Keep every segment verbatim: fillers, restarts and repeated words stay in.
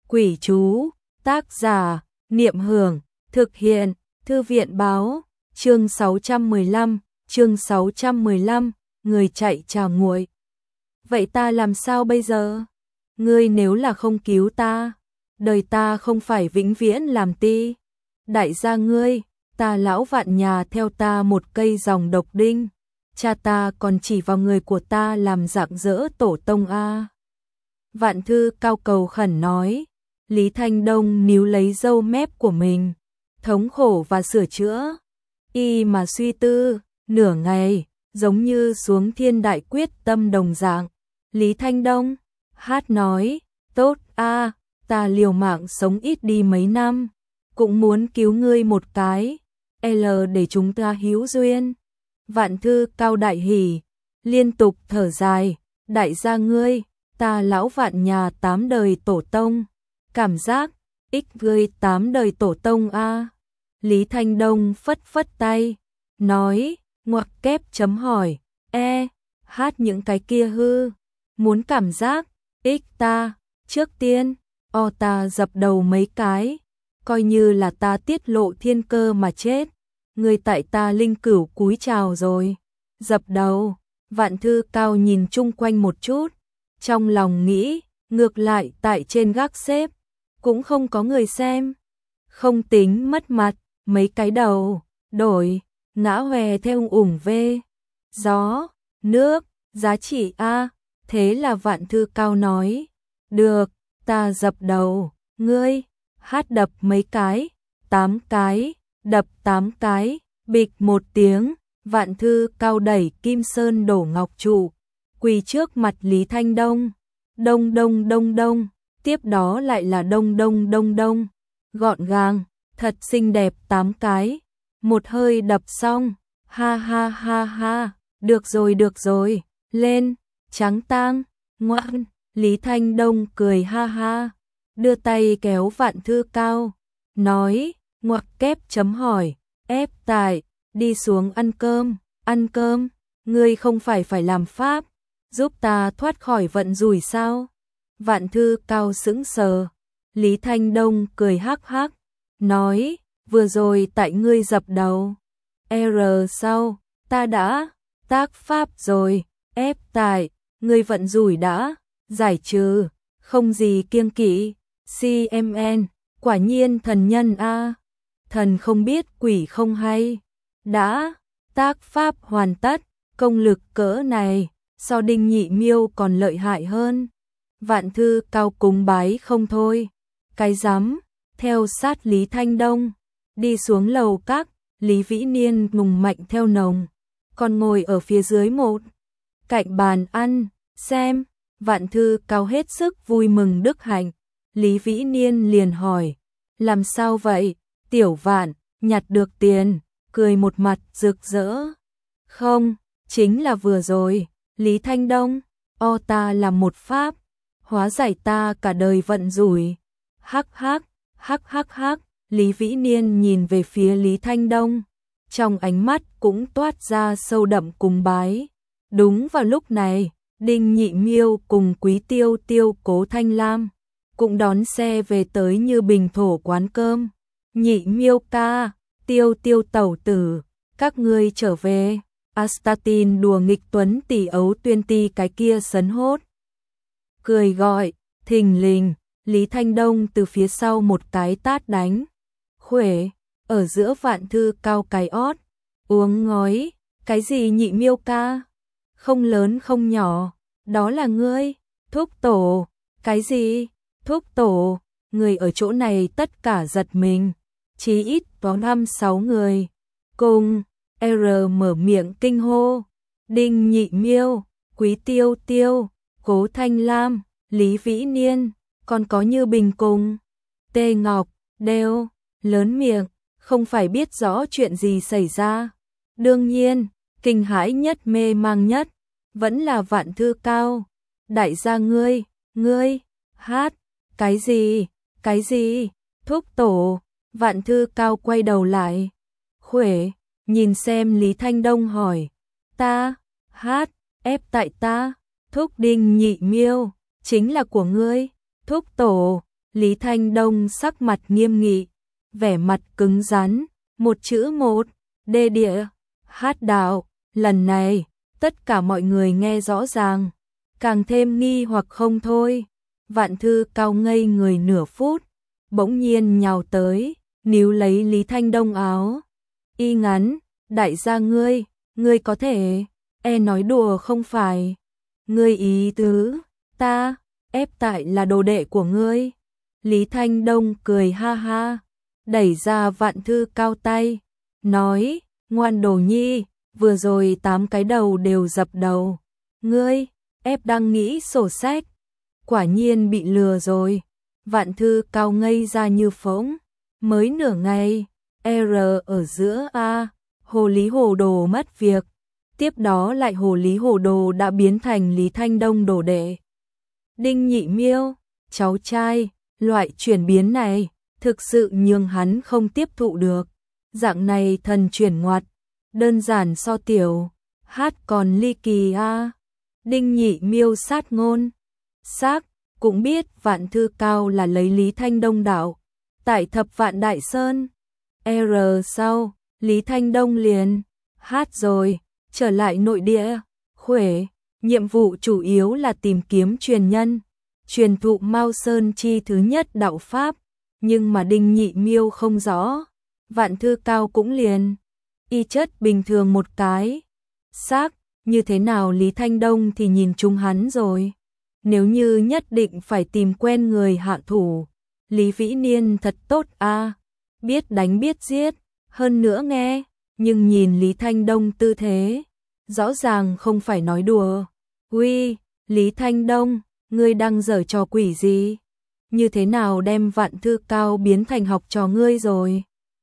Quỷ chú, tác giả, Niệm Hưởng, thực hiện, Thư viện báo, chương sáu trăm mười lăm, chương sáu trăm mười lăm, người chạy trà nguội. Vậy ta làm sao bây giờ? Ngươi nếu là không cứu ta, đời ta không phải vĩnh viễn làm ti. Đại gia ngươi, ta lão vạn nhà theo ta một cây dòng độc đinh, cha ta còn chỉ vào người của ta làm rạng rỡ tổ tông a. Vạn Thư Cao cầu khẩn nói. Lý Thanh Đông níu lấy râu mép của mình, thống khổ và sửa chữa. Y mà suy tư, nửa ngày, giống như xuống thiên đại quyết tâm đồng dạng. Lý Thanh Đông, hát nói, tốt a, ta liều mạng sống ít đi mấy năm, cũng muốn cứu ngươi một cái, L để chúng ta hữu duyên. Vạn Thư Cao đại hỉ, liên tục thở dài, đại gia ngươi, ta lão vạn nhà tám đời tổ tông. Cảm giác, ích ngươi tám đời tổ tông a. Lý Thanh Đông phất phất tay, nói, ngoặc kép chấm hỏi, e, hát những cái kia hư, muốn cảm giác, ích ta, trước tiên, o ta dập đầu mấy cái, coi như là ta tiết lộ thiên cơ mà chết, người tại ta linh cửu cúi chào rồi, dập đầu. Vạn Thư Cao nhìn chung quanh một chút, trong lòng nghĩ, ngược lại tại trên gác xếp, cũng không có người xem, không tính mất mặt, mấy cái đầu, đổi, ngã hòe theo ủng về, gió, nước, giá trị a. Thế là Vạn Thư Cao nói, được, ta dập đầu, ngươi, hát đập mấy cái, tám cái, đập tám cái, bịch một tiếng, Vạn Thư Cao đẩy Kim Sơn đổ ngọc trụ, quỳ trước mặt Lý Thanh Đông, đông đông đông đông. Tiếp đó lại là đông đông đông đông, gọn gàng, thật xinh đẹp tám cái, một hơi đập xong, ha ha ha ha, được rồi được rồi, lên, trắng tang, ngoan, Lý Thanh Đông cười ha ha, đưa tay kéo Vạn Thư Cao, nói, ngoặc kép chấm hỏi, ép tại, đi xuống ăn cơm, ăn cơm, ngươi không phải phải làm pháp, giúp ta thoát khỏi vận rủi sao? Vạn Thư Cao sững sờ, Lý Thanh Đông cười hắc hắc, nói, vừa rồi tại ngươi dập đầu, R sau, ta đã, tác pháp rồi, ép tại, ngươi vận rủi đã, giải trừ, không gì kiêng kỵ, xê em en, quả nhiên thần nhân a, thần không biết quỷ không hay, đã, tác pháp hoàn tất, công lực cỡ này, so Đinh Nhị Miêu còn lợi hại hơn. Vạn Thư Cao cúng bái không thôi, cái rắm, theo sát Lý Thanh Đông, đi xuống lầu các, Lý Vĩ Niên ngùng mạnh theo nồng, còn ngồi ở phía dưới một, cạnh bàn ăn, xem, Vạn Thư Cao hết sức vui mừng đức hạnh, Lý Vĩ Niên liền hỏi, làm sao vậy, tiểu Vạn, nhặt được tiền, cười một mặt rực rỡ, không, chính là vừa rồi, Lý Thanh Đông, o ta làm một pháp, hóa giải ta cả đời vận rủi. Hắc hắc, hắc hắc hắc, Lý Vĩ Niên nhìn về phía Lý Thanh Đông, trong ánh mắt cũng toát ra sâu đậm cúng bái. Đúng vào lúc này, Đinh Nhị Miêu cùng Quý Tiêu Tiêu Cố Thanh Lam cũng đón xe về tới Như Bình Thổ quán cơm. Nhị Miêu ca, Tiêu Tiêu tẩu tử, các ngươi trở về. Astatin đùa nghịch Tuấn tỷ ấu tuyên ti cái kia sấn hốt. Cười gọi, thình lình, Lý Thanh Đông từ phía sau một cái tát đánh. Khuể, ở giữa Vạn Thư Cao cái ót, uống ngói, cái gì Nhị Miêu ca? Không lớn không nhỏ, đó là ngươi, thúc tổ, cái gì? Thúc tổ, người ở chỗ này tất cả giật mình, chí ít có năm sáu người. Cùng, R mở miệng kinh hô, Đinh Nhị Miêu, Quý Tiêu Tiêu, Cố Thanh Lam, Lý Vĩ Niên, còn có Như Bình cùng Tê Ngọc, đều lớn miệng, không phải biết rõ chuyện gì xảy ra. Đương nhiên, kinh hãi nhất mê mang nhất, vẫn là Vạn Thư Cao. Đại gia ngươi, ngươi, hát, cái gì, cái gì, thúc tổ, Vạn Thư Cao quay đầu lại. Khuể, nhìn xem Lý Thanh Đông hỏi, ta, hát, ép tại ta, thúc Đinh Nhị Miêu, chính là của ngươi, thúc tổ, Lý Thanh Đông sắc mặt nghiêm nghị, vẻ mặt cứng rắn, một chữ một, đê địa, hát đạo, lần này, tất cả mọi người nghe rõ ràng, càng thêm nghi hoặc không thôi. Vạn Thư Cao ngây người nửa phút, bỗng nhiên nhào tới, níu lấy Lý Thanh Đông áo. Y ngắn, đại gia ngươi, ngươi có thể, e nói đùa không phải. Ngươi ý tứ, ta, ép tại là đồ đệ của ngươi. Lý Thanh Đông cười ha ha, đẩy ra Vạn Thư Cao tay, nói, ngoan đồ nhi, vừa rồi tám cái đầu đều dập đầu. Ngươi, ép đang nghĩ sổ sách, quả nhiên bị lừa rồi. Vạn Thư Cao ngây ra như phỗng, mới nửa ngày, R ở giữa A, hồ lý hồ đồ mất việc, tiếp đó lại hồ lý hồ đồ đã biến thành Lý Thanh Đông đồ đệ. Đinh Nhị Miêu, cháu trai, loại chuyển biến này, thực sự nhường hắn không tiếp thụ được. Dạng này thần chuyển ngoặt, đơn giản so tiểu, hát còn ly kỳ a. Đinh Nhị Miêu sát ngôn, xác, cũng biết Vạn Thư Cao là lấy Lý Thanh Đông đạo, tại Thập Vạn Đại Sơn. R sau, Lý Thanh Đông liền, hát rồi, trở lại nội địa, khuể, nhiệm vụ chủ yếu là tìm kiếm truyền nhân, truyền thụ Mao Sơn chi thứ nhất đạo Pháp, nhưng mà Đinh Nhị Miêu không rõ, Vạn Thư Cao cũng liền, y chất bình thường một cái, xác, như thế nào Lý Thanh Đông thì nhìn chung hắn rồi, nếu như nhất định phải tìm quen người hạ thủ, Lý Vĩ Niên thật tốt a, biết đánh biết giết, hơn nữa nghe, nhưng nhìn Lý Thanh Đông tư thế, rõ ràng không phải nói đùa. Uy, Lý Thanh Đông, ngươi đang giở trò quỷ gì? Như thế nào đem Vạn Thư Cao biến thành học trò ngươi rồi?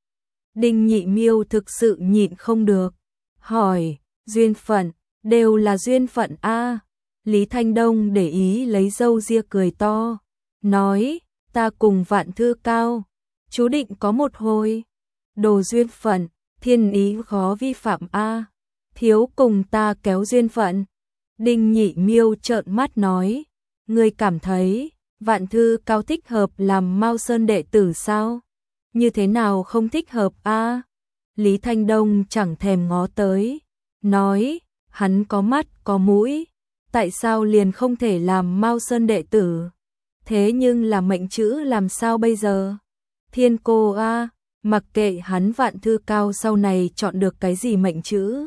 Đinh Nhị Miêu thực sự nhịn không được, hỏi, duyên phận, đều là duyên phận a. Lý Thanh Đông để ý lấy râu ria cười to, nói, ta cùng Vạn Thư Cao, chú định có một hồi, đồ duyên phận, thiên ý khó vi phạm a, thiếu cùng ta kéo duyên phận. Đinh Nhị Miêu trợn mắt nói, ngươi cảm thấy Vạn Thư Cao thích hợp làm Mao Sơn đệ tử sao? Như thế nào không thích hợp a? Lý Thanh Đông chẳng thèm ngó tới, nói, hắn có mắt có mũi, tại sao liền không thể làm Mao Sơn đệ tử? Thế nhưng là mệnh chữ làm sao bây giờ? Thiên cô a, mặc kệ hắn Vạn Thư Cao sau này chọn được cái gì mệnh chữ,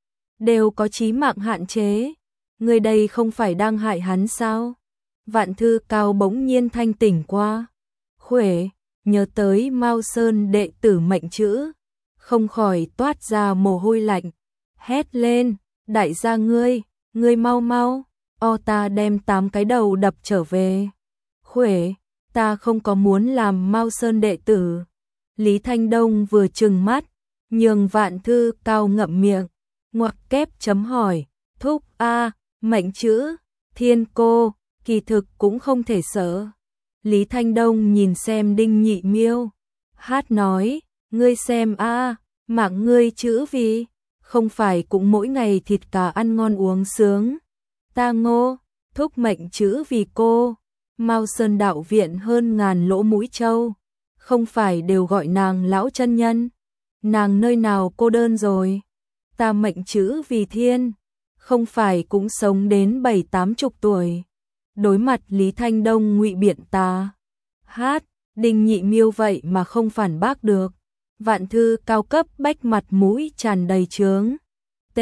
đều có chí mạng hạn chế. Người đây không phải đang hại hắn sao? Vạn Thư Cao bỗng nhiên thanh tỉnh qua, khuể, nhớ tới Mao Sơn đệ tử mệnh chữ, không khỏi toát ra mồ hôi lạnh, hét lên, đại gia ngươi, ngươi mau mau, o ta đem tám cái đầu đập trở về. Khuể, ta không có muốn làm Mao Sơn đệ tử. Lý Thanh Đông vừa trừng mắt, nhường Vạn Thư Cao ngậm miệng, ngoặc kép chấm hỏi, thúc a, mệnh chữ, thiên cô, kỳ thực cũng không thể sợ. Lý Thanh Đông nhìn xem Đinh Nhị Miêu, hát nói, ngươi xem a, mạng ngươi chữ vì, không phải cũng mỗi ngày thịt cá ăn ngon uống sướng. Ta Ngô, thúc mệnh chữ vì cô, Mao Sơn đạo viện hơn ngàn lỗ mũi trâu, không phải đều gọi nàng lão chân nhân, nàng nơi nào cô đơn rồi. Ta mệnh chữ vì thiên, không phải cũng sống đến bảy tám chục tuổi. Đối mặt Lý Thanh Đông ngụy biện ta, hát, Đinh Nhị Miêu vậy mà không phản bác được. Vạn Thư Cao cấp bách mặt mũi tràn đầy chướng. T,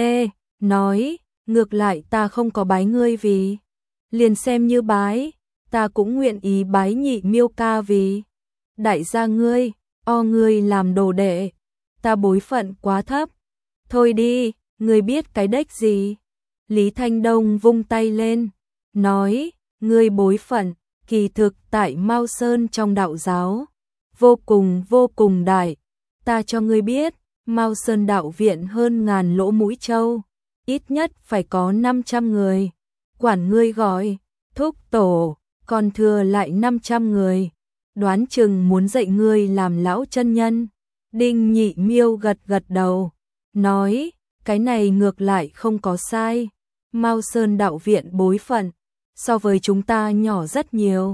nói, ngược lại ta không có bái ngươi vì, liền xem như bái, ta cũng nguyện ý bái Nhị Miêu ca vì. Đại gia ngươi, o ngươi làm đồ đệ, ta bối phận quá thấp. Thôi đi, ngươi biết cái đếch gì? Lý Thanh Đông vung tay lên, nói, ngươi bối phận, kỳ thực tại Mao Sơn trong đạo giáo, vô cùng vô cùng đại. Ta cho ngươi biết, Mao Sơn đạo viện hơn ngàn lỗ mũi trâu, ít nhất phải có năm trăm người. Quản ngươi gọi, thúc tổ, còn thừa lại năm trăm người. Đoán chừng muốn dạy ngươi làm lão chân nhân. Đinh Nhị Miêu gật gật đầu, nói, cái này ngược lại không có sai. Mao Sơn đạo viện bối phận, so với chúng ta nhỏ rất nhiều.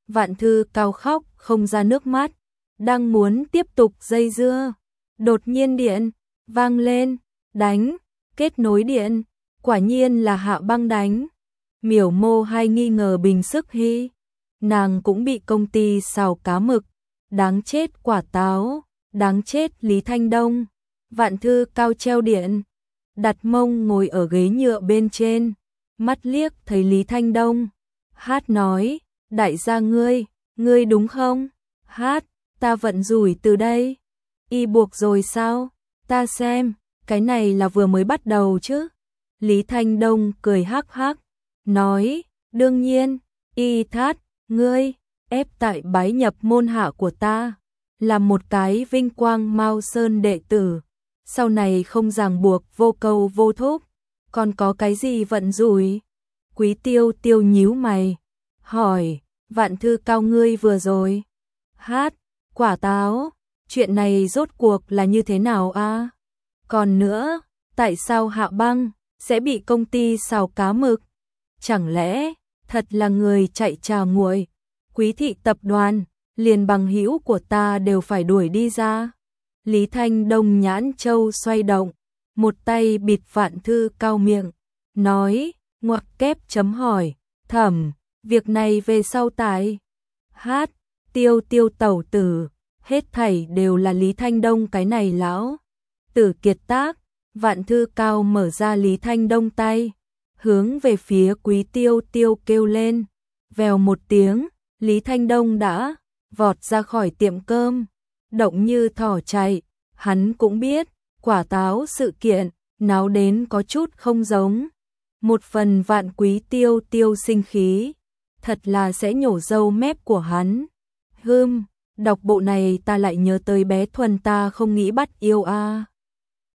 Vạn Thư Cao khóc không ra nước mắt, đang muốn tiếp tục dây dưa. Đột nhiên điện vang lên, đánh, kết nối điện, quả nhiên là Hạ Băng đánh. Miểu Mô hay nghi ngờ Bình Sức Hy, nàng cũng bị công ty xào cá mực, đáng chết Quả Táo, đáng chết Lý Thanh Đông. Vạn Thư Cao treo điện, đặt mông ngồi ở ghế nhựa bên trên, mắt liếc thấy Lý Thanh Đông. Hát nói, đại gia ngươi, ngươi đúng không? Hát, ta vận rủi từ đây. Y buộc rồi sao? Ta xem, cái này là vừa mới bắt đầu chứ. Lý Thanh Đông cười hắc hắc, nói, đương nhiên, Y thát, ngươi, ép tại bái nhập môn hạ của ta, là một cái vinh quang Mao Sơn đệ tử, sau này không ràng buộc vô câu vô thúc, còn có cái gì vận rủi? Quý Tiêu Tiêu nhíu mày, hỏi, Vạn Thư Cao ngươi vừa rồi, hát, Quả Táo, chuyện này rốt cuộc là như thế nào a? Còn nữa, tại sao Hạ Băng sẽ bị công ty xào cá mực? Chẳng lẽ thật là người chạy trà nguội? Quý thị tập đoàn, liền bằng hữu của ta đều phải đuổi đi ra. Lý Thanh Đông nhãn châu xoay động, một tay bịt Vạn Thư Cao miệng, nói, ngoặc kép chấm hỏi, thẩm, việc này về sau tại hát, Tiêu Tiêu tẩu tử, hết thảy đều là Lý Thanh Đông cái này lão tử kiệt tác. Vạn Thư Cao mở ra Lý Thanh Đông tay, hướng về phía Quý Tiêu Tiêu kêu lên, vèo một tiếng, Lý Thanh Đông đã vọt ra khỏi tiệm cơm, động như thỏ chạy. Hắn cũng biết, Quả Táo sự kiện náo đến có chút không giống. Một phần Vạn Quý Tiêu Tiêu sinh khí, thật là sẽ nhổ râu mép của hắn. Hừm, đọc bộ này ta lại nhớ tới bé Thuần ta không nghĩ bắt yêu a.